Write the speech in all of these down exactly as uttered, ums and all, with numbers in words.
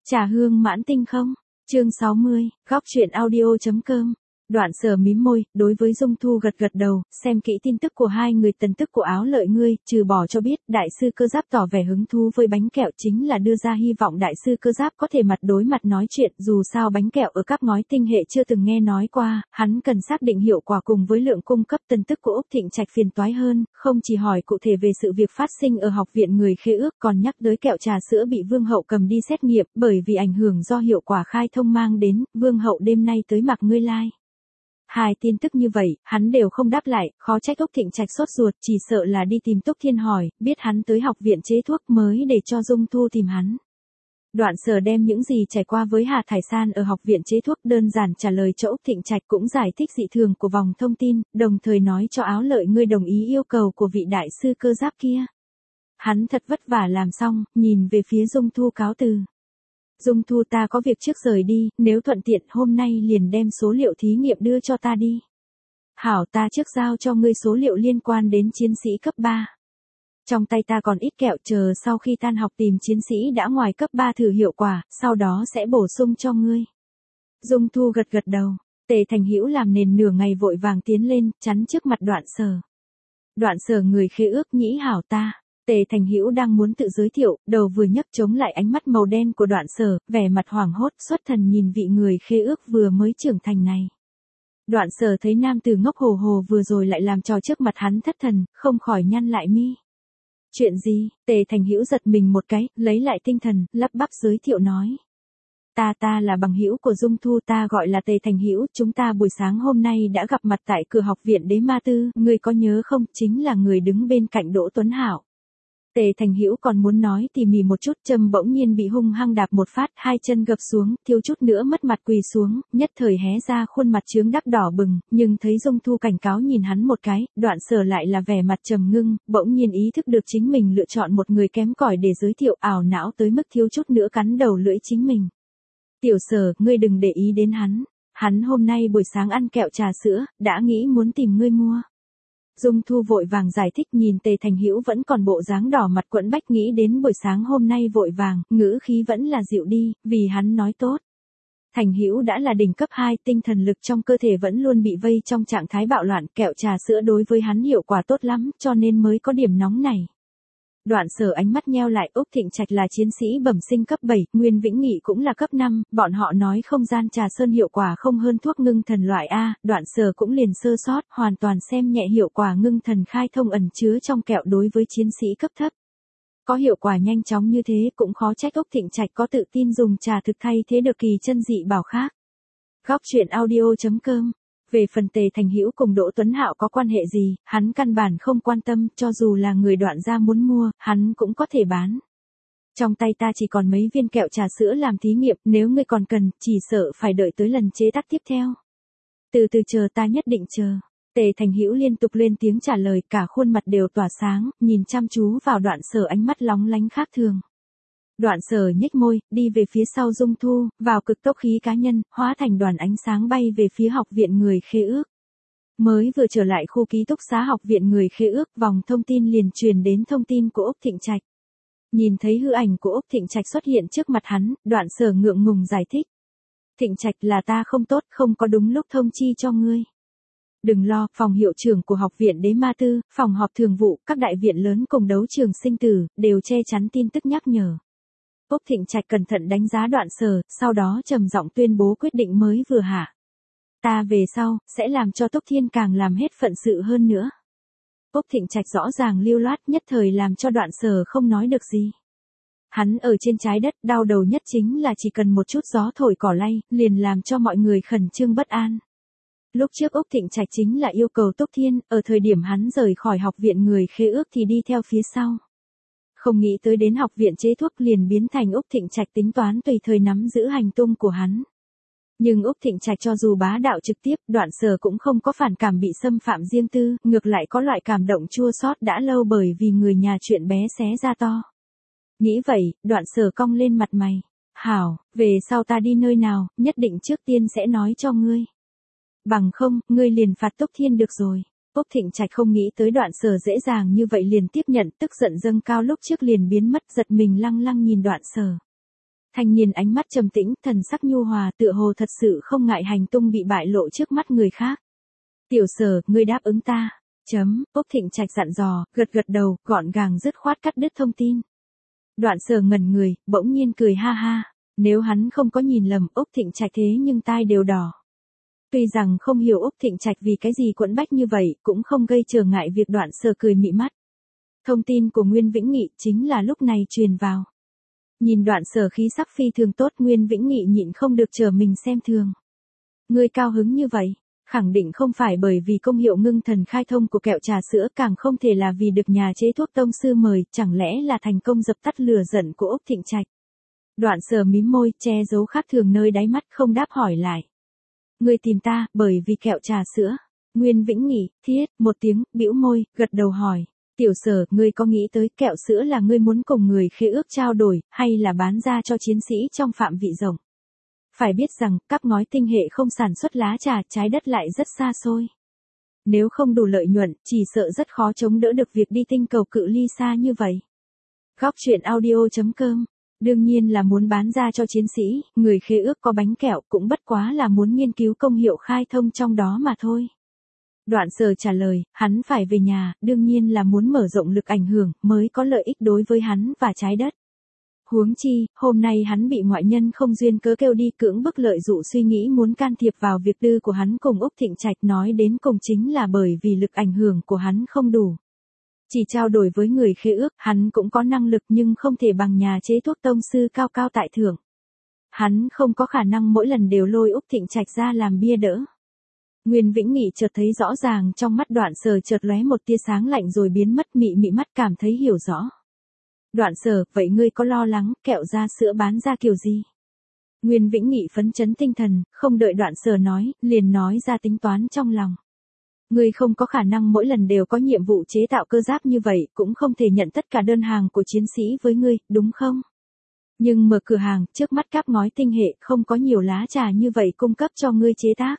Trà hương mãn tinh không? Chương sáu mươi, góc truyện audio chấm com. Đoạn Sở mím môi, đối với Dung Thu gật gật đầu, xem kỹ tin tức của hai người. Tần tức của áo lợi ngươi, trừ bỏ cho biết, đại sư Cơ Giáp tỏ vẻ hứng thú với bánh kẹo, chính là đưa ra hy vọng đại sư Cơ Giáp có thể mặt đối mặt nói chuyện. Dù sao bánh kẹo ở các ngói tinh hệ chưa từng nghe nói qua, hắn cần xác định hiệu quả cùng với lượng cung cấp. Tần tức của Úc Thịnh Trạch phiền toái hơn, không chỉ hỏi cụ thể về sự việc phát sinh ở học viện người Khê Ước, còn nhắc tới kẹo trà sữa bị Vương Hậu cầm đi xét nghiệm, bởi vì ảnh hưởng do hiệu quả khai thông mang đến. Vương Hậu đêm nay tới mặc ngươi lai. Like. Hai tin tức như vậy, hắn đều không đáp lại, khó trách Úc Thịnh Trạch sốt ruột, chỉ sợ là đi tìm Túc Thiên hỏi, biết hắn tới học viện chế thuốc mới để cho Dung Thu tìm hắn. Đoạn Sở đem những gì trải qua với Hà Thải San ở học viện chế thuốc đơn giản trả lời cho Úc Thịnh Trạch, cũng giải thích dị thường của vòng thông tin, đồng thời nói cho áo lợi ngươi đồng ý yêu cầu của vị đại sư Cơ Giáp kia. Hắn thật vất vả làm xong, nhìn về phía Dung Thu cáo từ. Dung Thu, ta có việc trước rời đi, nếu thuận tiện hôm nay liền đem số liệu thí nghiệm đưa cho ta đi. Hảo, ta trước giao cho ngươi số liệu liên quan đến chiến sĩ cấp ba. Trong tay ta còn ít kẹo, chờ sau khi tan học tìm chiến sĩ đã ngoài cấp ba thử hiệu quả, sau đó sẽ bổ sung cho ngươi. Dung Thu gật gật đầu, Tề Thành Hữu làm nền nửa ngày vội vàng tiến lên, chắn trước mặt Đoạn Sở. Đoạn Sở người Khê Ước nhĩ hảo ta. Tề Thành Hữu đang muốn tự giới thiệu, đầu vừa nhấc chống lại ánh mắt màu đen của Đoạn Sở, vẻ mặt hoảng hốt, xuất thần nhìn vị người Khê Ước vừa mới trưởng thành này. Đoạn Sở thấy nam tử ngốc hồ hồ vừa rồi lại làm trò trước mặt hắn thất thần, không khỏi nhăn lại mi. Chuyện gì? Tề Thành Hữu giật mình một cái, lấy lại tinh thần, lắp bắp giới thiệu nói. Ta ta là bằng hữu của Dung Thu, ta gọi là Tề Thành Hữu, chúng ta buổi sáng hôm nay đã gặp mặt tại cửa học viện Đế Ma Tư, ngươi có nhớ không, chính là người đứng bên cạnh Đỗ Tuấn Hạo. Tề Thành Hữu còn muốn nói tỉ mỉ một chút, châm bỗng nhiên bị hung hăng đạp một phát, hai chân gập xuống, thiếu chút nữa mất mặt quỳ xuống, nhất thời hé ra khuôn mặt chướng đắc đỏ bừng, nhưng thấy Dung Thu cảnh cáo nhìn hắn một cái, Đoạn Sở lại là vẻ mặt trầm ngưng, bỗng nhiên ý thức được chính mình lựa chọn một người kém cỏi để giới thiệu, ảo não tới mức thiếu chút nữa cắn đầu lưỡi chính mình. Tiểu Sở, ngươi đừng để ý đến hắn, hắn hôm nay buổi sáng ăn kẹo trà sữa, đã nghĩ muốn tìm ngươi mua. Dung Thu vội vàng giải thích, nhìn Tề Thành Hữu vẫn còn bộ dáng đỏ mặt quẫn bách, nghĩ đến buổi sáng hôm nay vội vàng, ngữ khí vẫn là dịu đi, vì hắn nói tốt. Thành Hữu đã là đỉnh cấp hai, tinh thần lực trong cơ thể vẫn luôn bị vây trong trạng thái bạo loạn, kẹo trà sữa đối với hắn hiệu quả tốt lắm, cho nên mới có điểm nóng này. Đoạn Sở ánh mắt nheo lại, Úc Thịnh Trạch là chiến sĩ bẩm sinh cấp bảy, Nguyên Vĩnh Nghị cũng là cấp năm, bọn họ nói không gian trà sơn hiệu quả không hơn thuốc ngưng thần loại A, Đoạn Sở cũng liền sơ sót, hoàn toàn xem nhẹ hiệu quả ngưng thần khai thông ẩn chứa trong kẹo đối với chiến sĩ cấp thấp. Có hiệu quả nhanh chóng như thế cũng khó trách Úc Thịnh Trạch có tự tin dùng trà thực thay thế được kỳ chân dị bảo khác. Góc truyện audio chấm com. Về phần Tề Thành Hữu cùng Đỗ Tuấn Hạo có quan hệ gì, hắn căn bản không quan tâm, cho dù là người Đoạn gia muốn mua, hắn cũng có thể bán. Trong tay ta chỉ còn mấy viên kẹo trà sữa làm thí nghiệm, nếu ngươi còn cần, chỉ sợ phải đợi tới lần chế tác tiếp theo. Từ từ chờ, ta nhất định chờ. Tề Thành Hữu liên tục lên tiếng trả lời, cả khuôn mặt đều tỏa sáng, nhìn chăm chú vào Đoạn Sở ánh mắt lóng lánh khác thường. Đoạn Sở nhếch môi, đi về phía sau Dung Thu, vào cực tốc khí cá nhân, hóa thành đoàn ánh sáng bay về phía học viện người Khê Ước. Mới vừa trở lại khu ký túc xá học viện người Khê Ước, vòng thông tin liền truyền đến thông tin của Úc Thịnh Trạch. Nhìn thấy hư ảnh của Úc Thịnh Trạch xuất hiện trước mặt hắn, Đoạn Sở ngượng ngùng giải thích. Thịnh Trạch, là ta không tốt, không có đúng lúc thông chi cho ngươi. Đừng lo, phòng hiệu trưởng của học viện Đế Ma Tư, phòng họp thường vụ, các đại viện lớn cùng đấu trường sinh tử, đều che chắn tin tức nhắc nhở. Úc Thịnh Trạch cẩn thận đánh giá Đoạn Sở, sau đó trầm giọng tuyên bố quyết định mới vừa hạ. Ta về sau, sẽ làm cho Túc Thiên càng làm hết phận sự hơn nữa. Úc Thịnh Trạch rõ ràng lưu loát, nhất thời làm cho Đoạn Sở không nói được gì. Hắn ở trên trái đất, đau đầu nhất chính là chỉ cần một chút gió thổi cỏ lay, liền làm cho mọi người khẩn trương bất an. Lúc trước Úc Thịnh Trạch chính là yêu cầu Túc Thiên, ở thời điểm hắn rời khỏi học viện người Khê Ước thì đi theo phía sau. Không nghĩ tới đến học viện chế thuốc liền biến thành Úc Thịnh Trạch tính toán tùy thời nắm giữ hành tung của hắn. Nhưng Úc Thịnh Trạch cho dù bá đạo trực tiếp, Đoạn Sở cũng không có phản cảm bị xâm phạm riêng tư, ngược lại có loại cảm động chua xót đã lâu bởi vì người nhà chuyện bé xé ra to. Nghĩ vậy, Đoạn Sở cong lên mặt mày. Hảo, về sau ta đi nơi nào, nhất định trước tiên sẽ nói cho ngươi. Bằng không, ngươi liền phạt Túc Thiên được rồi. Úc Thịnh Trạch không nghĩ tới Đoạn Sở dễ dàng như vậy liền tiếp nhận, tức giận dâng cao lúc trước liền biến mất, giật mình lăng lăng nhìn Đoạn Sở. Thanh niên ánh mắt trầm tĩnh, thần sắc nhu hòa, tựa hồ thật sự không ngại hành tung bị bại lộ trước mắt người khác. Tiểu Sở, ngươi đáp ứng ta. Chấm, Úc Thịnh Trạch dặn dò, gật gật đầu, gọn gàng dứt khoát cắt đứt thông tin. Đoạn Sở ngẩn người, bỗng nhiên cười ha ha. Nếu hắn không có nhìn lầm, Úc Thịnh Trạch thế nhưng tai đều đỏ. Tuy rằng không hiểu Úc Thịnh Trạch vì cái gì quẫn bách như vậy, cũng không gây trở ngại việc Đoạn Sở cười mị mắt. Thông tin của Nguyên Vĩnh Nghị chính là lúc này truyền vào. Nhìn Đoạn Sở khí sắc phi thường tốt, Nguyên Vĩnh Nghị nhịn không được trở mình xem thường. Ngươi cao hứng như vậy, khẳng định không phải bởi vì công hiệu ngưng thần khai thông của kẹo trà sữa, càng không thể là vì được nhà chế thuốc tông sư mời, chẳng lẽ là thành công dập tắt lửa giận của Úc Thịnh Trạch. Đoạn Sở mím môi, che giấu khác thường nơi đáy mắt, không đáp hỏi lại. Ngươi tìm ta, bởi vì kẹo trà sữa. Nguyên Vĩnh Nghị, thiết, một tiếng, bĩu môi, gật đầu hỏi. Tiểu Sở, ngươi có nghĩ tới kẹo sữa là ngươi muốn cùng người khế ước trao đổi, hay là bán ra cho chiến sĩ trong phạm vị rộng? Phải biết rằng, các ngói tinh hệ không sản xuất lá trà, trái đất lại rất xa xôi. Nếu không đủ lợi nhuận, chỉ sợ rất khó chống đỡ được việc đi tinh cầu cự ly xa như vậy. Góc truyện audio chấm com. Đương nhiên là muốn bán ra cho chiến sĩ, người khế ước có bánh kẹo cũng bất quá là muốn nghiên cứu công hiệu khai thông trong đó mà thôi. Đoạn Sở trả lời, hắn phải về nhà, đương nhiên là muốn mở rộng lực ảnh hưởng, mới có lợi ích đối với hắn và trái đất. Huống chi, hôm nay hắn bị ngoại nhân không duyên cớ kêu đi cưỡng bức lợi dụ suy nghĩ muốn can thiệp vào việc tư của hắn cùng Úc Thịnh Trạch, nói đến cùng chính là bởi vì lực ảnh hưởng của hắn không đủ. Chỉ trao đổi với người khế ước, hắn cũng có năng lực nhưng không thể bằng nhà chế thuốc tông sư cao cao tại thượng. Hắn không có khả năng mỗi lần đều lôi Úc Thịnh Trạch ra làm bia đỡ. Nguyên Vĩnh Nghị chợt thấy rõ ràng trong mắt Đoạn Sở chợt lóe một tia sáng lạnh rồi biến mất, mị mị mắt cảm thấy hiểu rõ. Đoạn Sở, vậy ngươi có lo lắng, kẹo ra sữa bán ra kiểu gì? Nguyên Vĩnh Nghị phấn chấn tinh thần, không đợi Đoạn Sở nói, liền nói ra tính toán trong lòng. Ngươi không có khả năng mỗi lần đều có nhiệm vụ chế tạo cơ giáp như vậy, cũng không thể nhận tất cả đơn hàng của chiến sĩ với ngươi, đúng không? Nhưng mở cửa hàng, trước mắt các ngói tinh hệ không có nhiều lá trà như vậy cung cấp cho ngươi chế tác.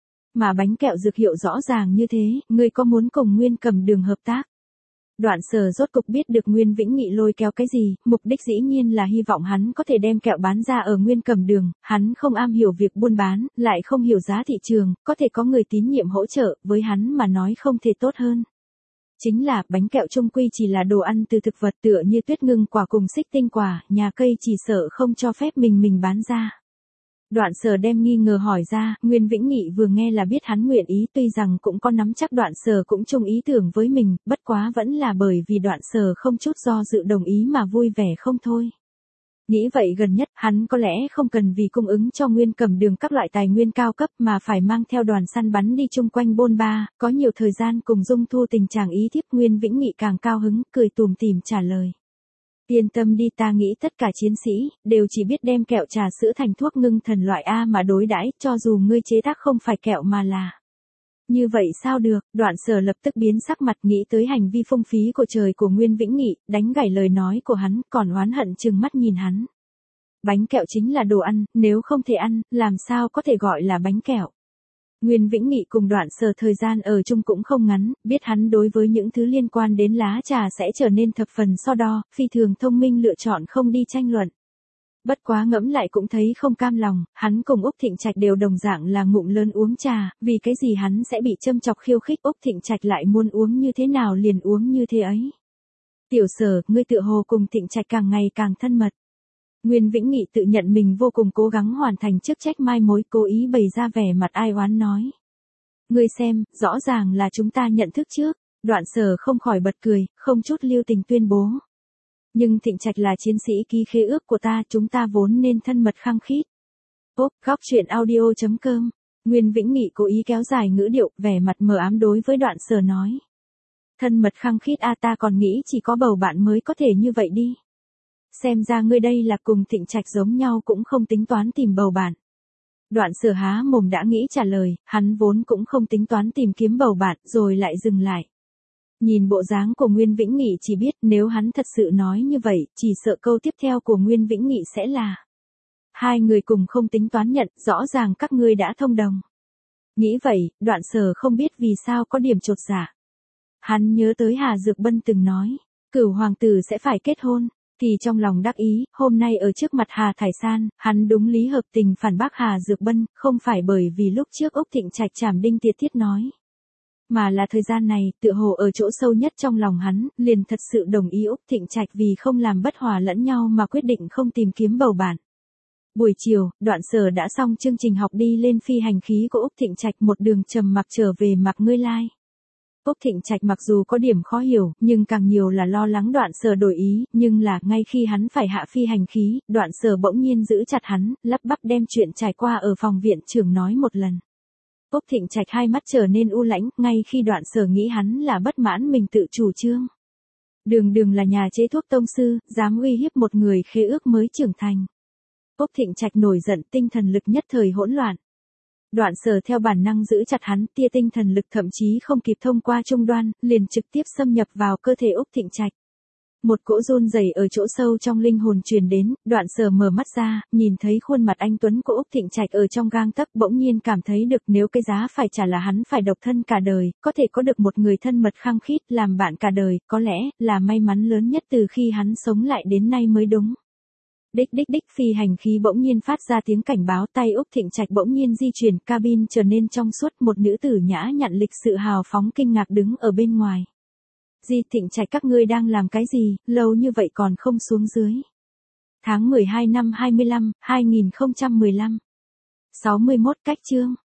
Mà bánh kẹo dược hiệu rõ ràng như thế, ngươi có muốn cùng Nguyên Cầm Đường hợp tác? Đoạn Sở rốt cục biết được Nguyên Vĩnh Nghị lôi kéo cái gì, mục đích dĩ nhiên là hy vọng hắn có thể đem kẹo bán ra ở Nguyên Cầm Đường, hắn không am hiểu việc buôn bán, lại không hiểu giá thị trường, có thể có người tín nhiệm hỗ trợ, với hắn mà nói không thể tốt hơn. Chính là, bánh kẹo trung quy chỉ là đồ ăn từ thực vật tựa như tuyết ngưng quả cùng xích tinh quả, nhà cây chỉ sợ không cho phép mình mình bán ra. Đoạn Sở đem nghi ngờ hỏi ra, Nguyên Vĩnh Nghị vừa nghe là biết hắn nguyện ý, tuy rằng cũng có nắm chắc Đoạn Sở cũng chung ý tưởng với mình, bất quá vẫn là bởi vì Đoạn Sở không chút do dự đồng ý mà vui vẻ không thôi. Nghĩ vậy gần nhất, hắn có lẽ không cần vì cung ứng cho Nguyên Cầm Đường các loại tài nguyên cao cấp mà phải mang theo đoàn săn bắn đi chung quanh bôn ba, có nhiều thời gian cùng Dung Thu tình trạng ý thiếp. Nguyên Vĩnh Nghị càng cao hứng, cười tùm tìm trả lời. Yên tâm đi, ta nghĩ tất cả chiến sĩ đều chỉ biết đem kẹo trà sữa thành thuốc ngưng thần loại A mà đối đãi, cho dù ngươi chế tác không phải kẹo mà là. Như vậy sao được? Đoạn Sở lập tức biến sắc mặt, nghĩ tới hành vi phung phí của trời của Nguyên Vĩnh Nghị, đánh gãy lời nói của hắn, còn oán hận trừng mắt nhìn hắn. Bánh kẹo chính là đồ ăn, nếu không thể ăn, làm sao có thể gọi là bánh kẹo? Nguyên Vĩnh Nghị cùng Đoạn Sở thời gian ở chung cũng không ngắn, biết hắn đối với những thứ liên quan đến lá trà sẽ trở nên thập phần so đo, phi thường thông minh lựa chọn không đi tranh luận. Bất quá ngẫm lại cũng thấy không cam lòng, hắn cùng Úc Thịnh Trạch đều đồng dạng là ngụm lớn uống trà, vì cái gì hắn sẽ bị châm chọc khiêu khích, Úc Thịnh Trạch lại muốn uống như thế nào liền uống như thế ấy. Tiểu Sở, ngươi tựa hồ cùng Thịnh Trạch càng ngày càng thân mật. Nguyên Vĩnh Nghị tự nhận mình vô cùng cố gắng hoàn thành chức trách mai mối, cố ý bày ra vẻ mặt ai oán nói. Ngươi xem, rõ ràng là chúng ta nhận thức trước. Đoạn Sở không khỏi bật cười, không chút lưu tình tuyên bố. Nhưng Thịnh Trạch là chiến sĩ ký khế ước của ta, chúng ta vốn nên thân mật khăng khít. Ốp, góc truyện audio chấm com. Nguyên Vĩnh Nghị cố ý kéo dài ngữ điệu, vẻ mặt mờ ám đối với Đoạn Sở nói. Thân mật khăng khít a, ta còn nghĩ chỉ có bầu bạn mới có thể như vậy đi. Xem ra ngươi đây là cùng Thịnh Trạch giống nhau cũng không tính toán tìm bầu bạn. Đoạn Sở há mồm đã nghĩ trả lời, hắn vốn cũng không tính toán tìm kiếm bầu bạn, rồi lại dừng lại. Nhìn bộ dáng của Nguyên Vĩnh Nghị chỉ biết nếu hắn thật sự nói như vậy, chỉ sợ câu tiếp theo của Nguyên Vĩnh Nghị sẽ là. Hai người cùng không tính toán nhận, rõ ràng các ngươi đã thông đồng. Nghĩ vậy, Đoạn Sở không biết vì sao có điểm chột dạ. Hắn nhớ tới Hà Dược Bân từng nói, Cửu hoàng tử sẽ phải kết hôn. Thì trong lòng đắc ý, hôm nay ở trước mặt Hà Thải San, hắn đúng lý hợp tình phản bác Hà Dược Bân, không phải bởi vì lúc trước Úc Thịnh Trạch chảm đinh tiệt thiết nói. Mà là thời gian này, tựa hồ ở chỗ sâu nhất trong lòng hắn, liền thật sự đồng ý Úc Thịnh Trạch vì không làm bất hòa lẫn nhau mà quyết định không tìm kiếm bầu bạn. Buổi chiều, Đoạn Sở đã xong chương trình học đi lên phi hành khí của Úc Thịnh Trạch một đường trầm mặc trở về Mạc Ngươi Lai. Úc Thịnh Trạch mặc dù có điểm khó hiểu, nhưng càng nhiều là lo lắng Đoạn Sở đổi ý, nhưng là ngay khi hắn phải hạ phi hành khí, Đoạn Sở bỗng nhiên giữ chặt hắn, lắp bắp đem chuyện trải qua ở phòng viện trưởng nói một lần. Úc Thịnh Trạch hai mắt trở nên u lãnh, ngay khi Đoạn Sở nghĩ hắn là bất mãn mình tự chủ trương. Đường đường là nhà chế thuốc tông sư, dám uy hiếp một người khế ước mới trưởng thành. Úc Thịnh Trạch nổi giận, tinh thần lực nhất thời hỗn loạn. Đoạn Sở theo bản năng giữ chặt hắn, tia tinh thần lực thậm chí không kịp thông qua trung đoan, liền trực tiếp xâm nhập vào cơ thể Úc Thịnh Trạch. Một cỗ run rẩy ở chỗ sâu trong linh hồn truyền đến, Đoạn Sở mở mắt ra, nhìn thấy khuôn mặt anh tuấn của Úc Thịnh Trạch ở trong gang tấc, bỗng nhiên cảm thấy được nếu cái giá phải trả là hắn phải độc thân cả đời, có thể có được một người thân mật khăng khít làm bạn cả đời, có lẽ là may mắn lớn nhất từ khi hắn sống lại đến nay mới đúng. Đích đích đích phi hành khí bỗng nhiên phát ra tiếng cảnh báo, tay Úc Thịnh Trạch bỗng nhiên di chuyển, cabin trở nên trong suốt, một nữ tử nhã nhặn lịch sự hào phóng kinh ngạc đứng ở bên ngoài. Di Thịnh Trạch, các ngươi đang làm cái gì, lâu như vậy còn không xuống dưới. Tháng mười hai năm hai mươi lăm, hai nghìn không trăm mười lăm. sáu mươi mốt cách chương.